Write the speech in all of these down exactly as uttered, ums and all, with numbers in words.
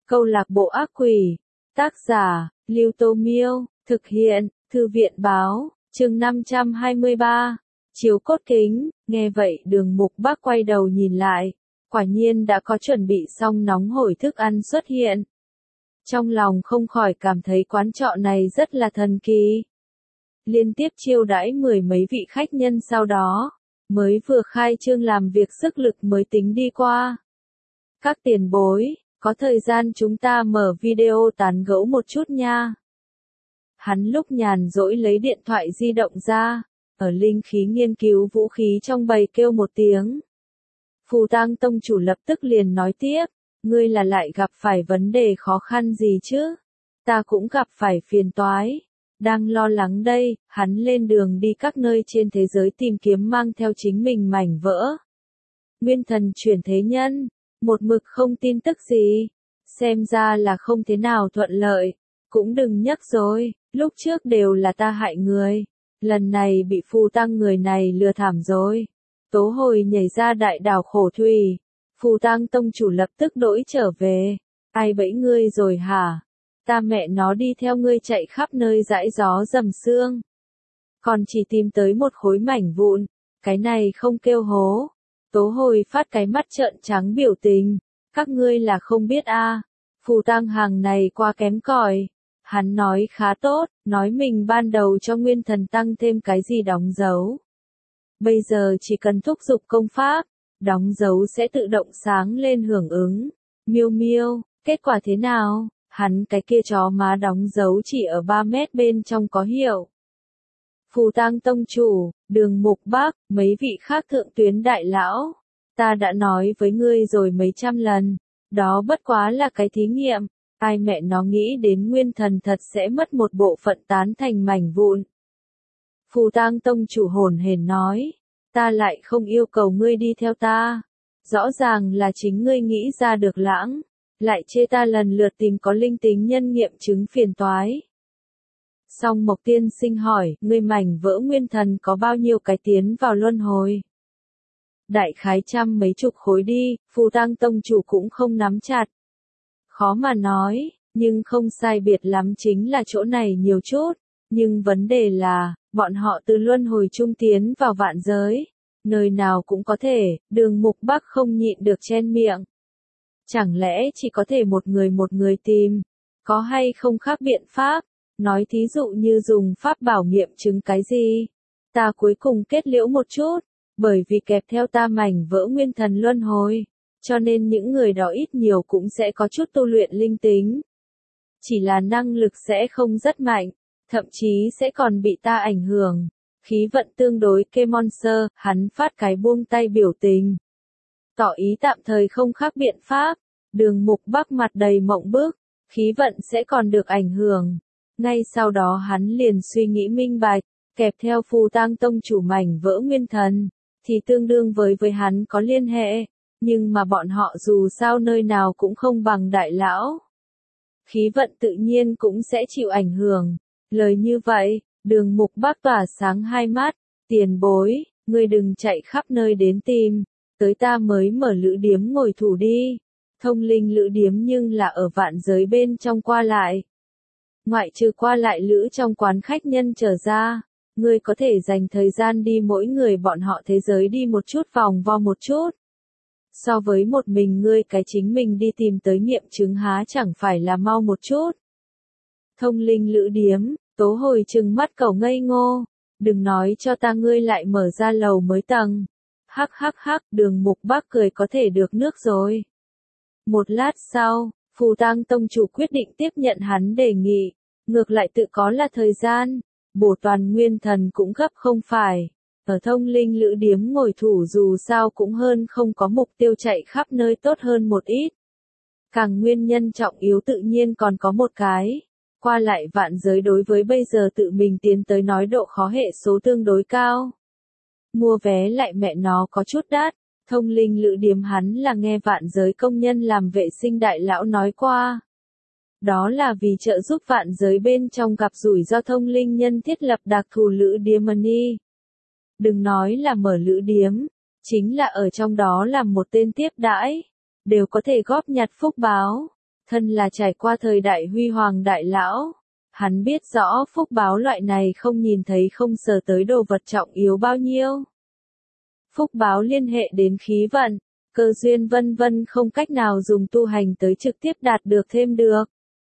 Câu lạc bộ ác quỷ. Tác giả, Lưu Tô Miêu. Thực hiện, Thư viện báo. Chương năm trăm hai mươi ba. Chiếu cốt kính. Nghe vậy Đường Mục Bác quay đầu nhìn lại. Quả nhiên đã có chuẩn bị xong nóng hổi thức ăn xuất hiện. Trong lòng không khỏi cảm thấy quán trọ này rất là thần kỳ. Liên tiếp chiêu đãi mười mấy vị khách nhân sau đó, mới vừa khai trương làm việc sức lực mới tính đi qua. Các tiền bối, có thời gian chúng ta mở video tán gẫu một chút nha. Hắn lúc nhàn rỗi lấy điện thoại di động ra, ở linh khí nghiên cứu vũ khí trong bầy kêu một tiếng. Phù Tang tông chủ lập tức liền nói tiếp, ngươi là lại gặp phải vấn đề khó khăn gì chứ? Ta cũng gặp phải phiền toái. Đang lo lắng đây, hắn lên đường đi các nơi trên thế giới tìm kiếm mang theo chính mình mảnh vỡ. Nguyên thần chuyển thế nhân, một mực không tin tức gì. Xem ra là không thế nào thuận lợi. Cũng đừng nhắc rồi, lúc trước đều là ta hại người. Lần này bị Phù Tang người này lừa thảm rồi. Tố Hồi nhảy ra đại đảo khổ thủy. Phù Tang tông chủ lập tức đổi trở về. Ai bẫy ngươi rồi hả? Ta mẹ nó đi theo ngươi chạy khắp nơi dãi gió dầm sương. Còn chỉ tìm tới một khối mảnh vụn. Cái này không kêu hố. Tố Hồi phát cái mắt trợn trắng biểu tình. Các ngươi là không biết a à. Phù Tang hàng này quá kém cỏi. Hắn nói khá tốt, nói mình ban đầu cho nguyên thần tăng thêm cái gì đóng dấu. Bây giờ chỉ cần thúc giục công pháp, đóng dấu sẽ tự động sáng lên hưởng ứng. Miêu miêu, kết quả thế nào? Hắn cái kia chó má đóng dấu chỉ ở ba mét bên trong có hiệu. Phù Tang tông chủ, Đường Mục Bác, mấy vị khác thượng tuyến đại lão. Ta đã nói với ngươi rồi mấy trăm lần, đó bất quá là cái thí nghiệm. Ai mẹ nó nghĩ đến nguyên thần thật sẽ mất một bộ phận tán thành mảnh vụn. Phù Tang tông chủ hồn hển nói, ta lại không yêu cầu ngươi đi theo ta. Rõ ràng là chính ngươi nghĩ ra được lãng, lại chê ta lần lượt tìm có linh tính nhân nghiệm chứng phiền toái. Song Mộc Tiên Sinh hỏi, ngươi mảnh vỡ nguyên thần có bao nhiêu cái tiến vào luân hồi? Đại khái trăm mấy chục khối đi, Phù Tang tông chủ cũng không nắm chặt. Khó mà nói, nhưng không sai biệt lắm chính là chỗ này nhiều chút. Nhưng vấn đề là, bọn họ từ luân hồi trung tiến vào vạn giới. Nơi nào cũng có thể, Đường Mục Bác không nhịn được chen miệng. Chẳng lẽ chỉ có thể một người một người tìm? Có hay không khác biện pháp? Nói thí dụ như dùng pháp bảo nghiệm chứng cái gì? Ta cuối cùng kết liễu một chút, bởi vì kẹp theo ta mảnh vỡ nguyên thần luân hồi. Cho nên những người đó ít nhiều cũng sẽ có chút tu luyện linh tính. Chỉ là năng lực sẽ không rất mạnh, thậm chí sẽ còn bị ta ảnh hưởng. Khí vận tương đối kê monster, hắn phát cái buông tay biểu tình. Tỏ ý tạm thời không khác biện pháp. Đường Mục Bác mặt đầy mộng bức, khí vận sẽ còn được ảnh hưởng. Ngay sau đó hắn liền suy nghĩ minh bạch, kẹp theo Phù Tang tông chủ mảnh vỡ nguyên thần, thì tương đương với với hắn có liên hệ. Nhưng mà bọn họ dù sao nơi nào cũng không bằng đại lão. Khí vận tự nhiên cũng sẽ chịu ảnh hưởng. Lời như vậy, Đường Mục Bác tỏa sáng hai mắt. Tiền bối, ngươi đừng chạy khắp nơi đến tìm. Tới ta mới mở lữ điếm ngồi thủ đi. Thông linh lữ điếm nhưng là ở vạn giới bên trong qua lại. Ngoại trừ qua lại lữ trong quán khách nhân trở ra. Ngươi có thể dành thời gian đi mỗi người bọn họ thế giới đi một chút vòng vo một chút. So với một mình ngươi cái chính mình đi tìm tới nghiệm chứng há chẳng phải là mau một chút. Thông linh lữ điếm, Tố Hồi trừng mắt cẩu ngây ngô. Đừng nói cho ta ngươi lại mở ra lầu mới tầng. Hắc hắc hắc, Đường Mục Bác cười có thể được nước rồi. Một lát sau, Phù Tang tông chủ quyết định tiếp nhận hắn đề nghị. Ngược lại tự có là thời gian. Bổ toàn nguyên thần cũng gấp không phải. Ở thông linh lữ điếm ngồi thủ dù sao cũng hơn không có mục tiêu chạy khắp nơi tốt hơn một ít. Càng nguyên nhân trọng yếu tự nhiên còn có một cái. Qua lại vạn giới đối với bây giờ tự mình tiến tới nói độ khó hệ số tương đối cao. Mua vé lại mẹ nó có chút đắt. Thông linh lữ điếm hắn là nghe vạn giới công nhân làm vệ sinh đại lão nói qua. Đó là vì trợ giúp vạn giới bên trong gặp rủi ro thông linh nhân thiết lập đặc thù lữ điếm money. Đừng nói là mở lữ điếm, chính là ở trong đó làm một tên tiếp đãi, đều có thể góp nhặt phúc báo. Thân là trải qua thời đại huy hoàng đại lão, hắn biết rõ phúc báo loại này không nhìn thấy không sờ tới đồ vật trọng yếu bao nhiêu. Phúc báo liên hệ đến khí vận, cơ duyên vân vân không cách nào dùng tu hành tới trực tiếp đạt được thêm được.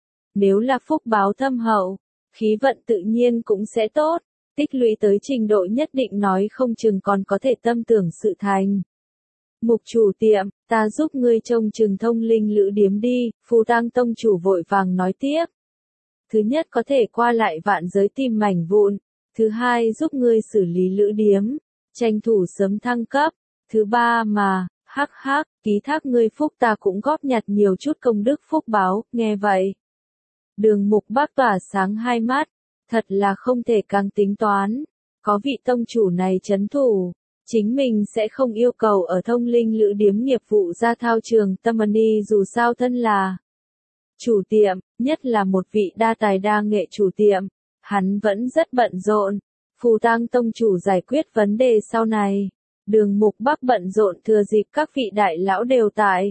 Nếu là phúc báo thâm hậu, khí vận tự nhiên cũng sẽ tốt, tích lũy tới trình độ nhất định nói không chừng còn có thể tâm tưởng sự thành. Mục chủ tiệm, ta giúp ngươi trông chừng thông linh lữ điếm đi, Phù Tang tông chủ vội vàng nói tiếp. Thứ nhất có thể qua lại vạn giới tìm mảnh vụn, thứ hai giúp ngươi xử lý lữ điếm, tranh thủ sớm thăng cấp, thứ ba mà, hắc hắc, ký thác ngươi phúc ta cũng góp nhặt nhiều chút công đức phúc báo, nghe vậy. Đường Mục Bác tỏa sáng hai mắt, thật là không thể càng tính toán, có vị tông chủ này chấn thủ, chính mình sẽ không yêu cầu ở thông linh lữ điếm nghiệp vụ ra thao trường tâm ni dù sao thân là chủ tiệm, nhất là một vị đa tài đa nghệ chủ tiệm, hắn vẫn rất bận rộn. Phù Tang tông chủ giải quyết vấn đề sau này, Đường Mục Bác bận rộn thừa dịp các vị đại lão đều tại.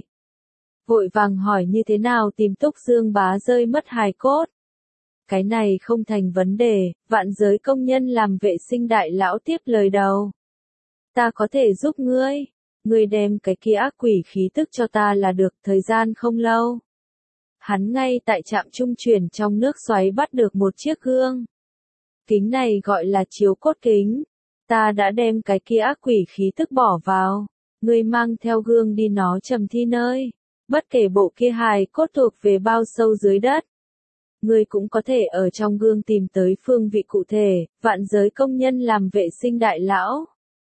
Vội vàng hỏi như thế nào tìm Túc Dương Bá rơi mất hài cốt. Cái này không thành vấn đề, vạn giới công nhân làm vệ sinh đại lão tiếp lời đầu. Ta có thể giúp ngươi, ngươi đem cái kia ác quỷ khí tức cho ta là được, thời gian không lâu. Hắn ngay tại trạm trung chuyển trong nước xoáy bắt được một chiếc gương. Kính này gọi là chiếu cốt kính. Ta đã đem cái kia ác quỷ khí tức bỏ vào. Ngươi mang theo gương đi nó trầm thi nơi. Bất kể bộ kia hài cốt thuộc về bao sâu dưới đất. Ngươi cũng có thể ở trong gương tìm tới phương vị cụ thể, vạn giới công nhân làm vệ sinh đại lão.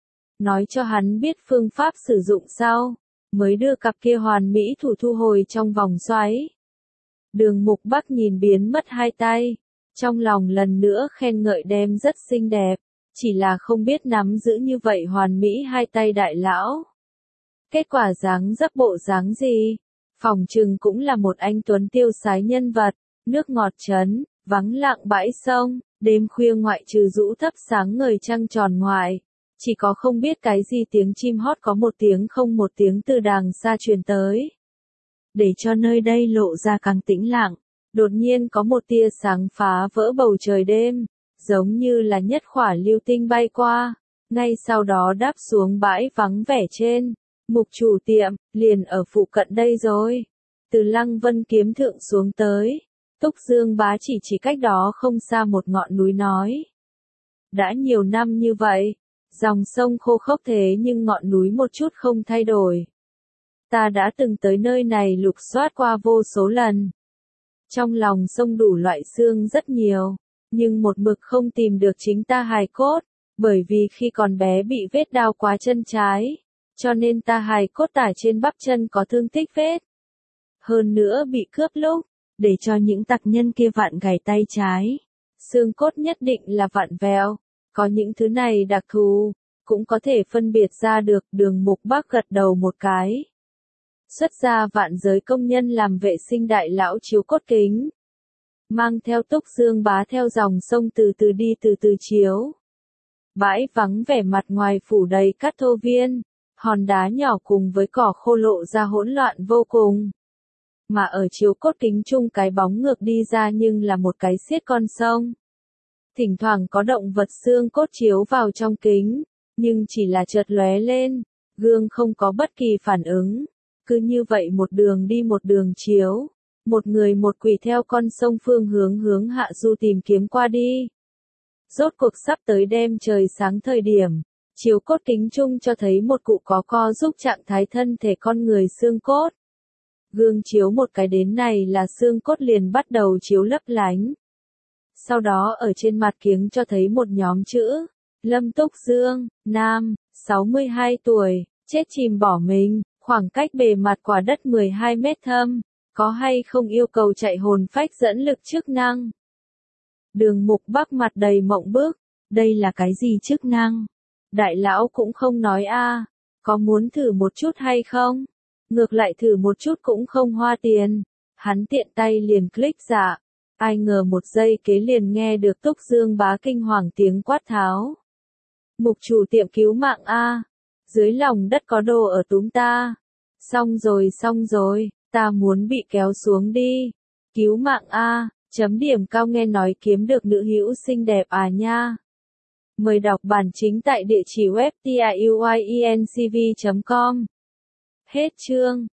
Nói cho hắn biết phương pháp sử dụng sau, mới đưa cặp kia hoàn mỹ thủ thu hồi trong vòng xoáy. Đường Mục Bác nhìn biến mất hai tay, trong lòng lần nữa khen ngợi đem rất xinh đẹp, chỉ là không biết nắm giữ như vậy hoàn mỹ hai tay đại lão. Kết quả dáng dấp bộ dáng gì? Phòng trừng cũng là một anh tuấn tiêu sái nhân vật, nước ngọt trấn, vắng lặng bãi sông, đêm khuya ngoại trừ rũ thấp sáng ngời trăng tròn ngoài. Chỉ có không biết cái gì tiếng chim hót có một tiếng không một tiếng từ đàng xa truyền tới. Để cho nơi đây lộ ra càng tĩnh lặng, đột nhiên có một tia sáng phá vỡ bầu trời đêm, giống như là nhất khỏa lưu tinh bay qua, ngay sau đó đáp xuống bãi vắng vẻ trên. Mục chủ tiệm, liền ở phụ cận đây rồi. Từ Lăng Vân kiếm thượng xuống tới, Túc Dương Bá chỉ chỉ cách đó không xa một ngọn núi nói. Đã nhiều năm như vậy, dòng sông khô khốc thế nhưng ngọn núi một chút không thay đổi. Ta đã từng tới nơi này lục soát qua vô số lần. Trong lòng sông đủ loại xương rất nhiều, nhưng một mực không tìm được chính ta hài cốt, bởi vì khi còn bé bị vết đao quá chân trái, cho nên ta hài cốt tả trên bắp chân có thương tích vết. Hơn nữa bị cướp lúc, để cho những tặc nhân kia vặn gãy tay trái. Xương cốt nhất định là vặn vẹo, có những thứ này đặc thù, cũng có thể phân biệt ra được. Đường Mục Bác gật đầu một cái. Xuất ra vạn giới công nhân làm vệ sinh đại lão chiếu cốt kính. Mang theo Túc Dương Bá theo dòng sông từ từ đi từ từ chiếu. Bãi vắng vẻ mặt ngoài phủ đầy cát thô viên, hòn đá nhỏ cùng với cỏ khô lộ ra hỗn loạn vô cùng. Mà ở chiếu cốt kính chung cái bóng ngược đi ra nhưng là một cái xiết con sông. Thỉnh thoảng có động vật xương cốt chiếu vào trong kính, nhưng chỉ là chợt lóe lên, gương không có bất kỳ phản ứng. Cứ như vậy một đường đi một đường chiếu, một người một quỷ theo con sông phương hướng hướng hạ du tìm kiếm qua đi. Rốt cuộc sắp tới đêm trời sáng thời điểm, chiếu cốt kính chung cho thấy một cụ có co giúp trạng thái thân thể con người xương cốt. Gương chiếu một cái đến này là xương cốt liền bắt đầu chiếu lấp lánh. Sau đó ở trên mặt kiếng cho thấy một nhóm chữ, Lâm Túc Dương, nam, sáu mươi hai tuổi, chết chìm bỏ mình, khoảng cách bề mặt quả đất mười hai mét thâm, có hay không yêu cầu chạy hồn phách dẫn lực chức năng. Đường Mục Bác mặt đầy mộng bức, đây là cái gì chức năng? Đại lão cũng không nói a, có muốn thử một chút hay không? Ngược lại thử một chút cũng không hoa tiền. Hắn tiện tay liền click dạ. Ai ngờ một giây kế liền nghe được Túc Dương Bá kinh hoàng tiếng quát tháo. Mục chủ tiệm cứu mạng a, dưới lòng đất có đồ ở túm ta. Xong rồi xong rồi, Ta muốn bị kéo xuống đi. Cứu mạng a, chấm điểm cao nghe nói kiếm được nữ hữu xinh đẹp à nha. Mời đọc bản chính tại địa chỉ web tiuyencv chấm com. Hết chương.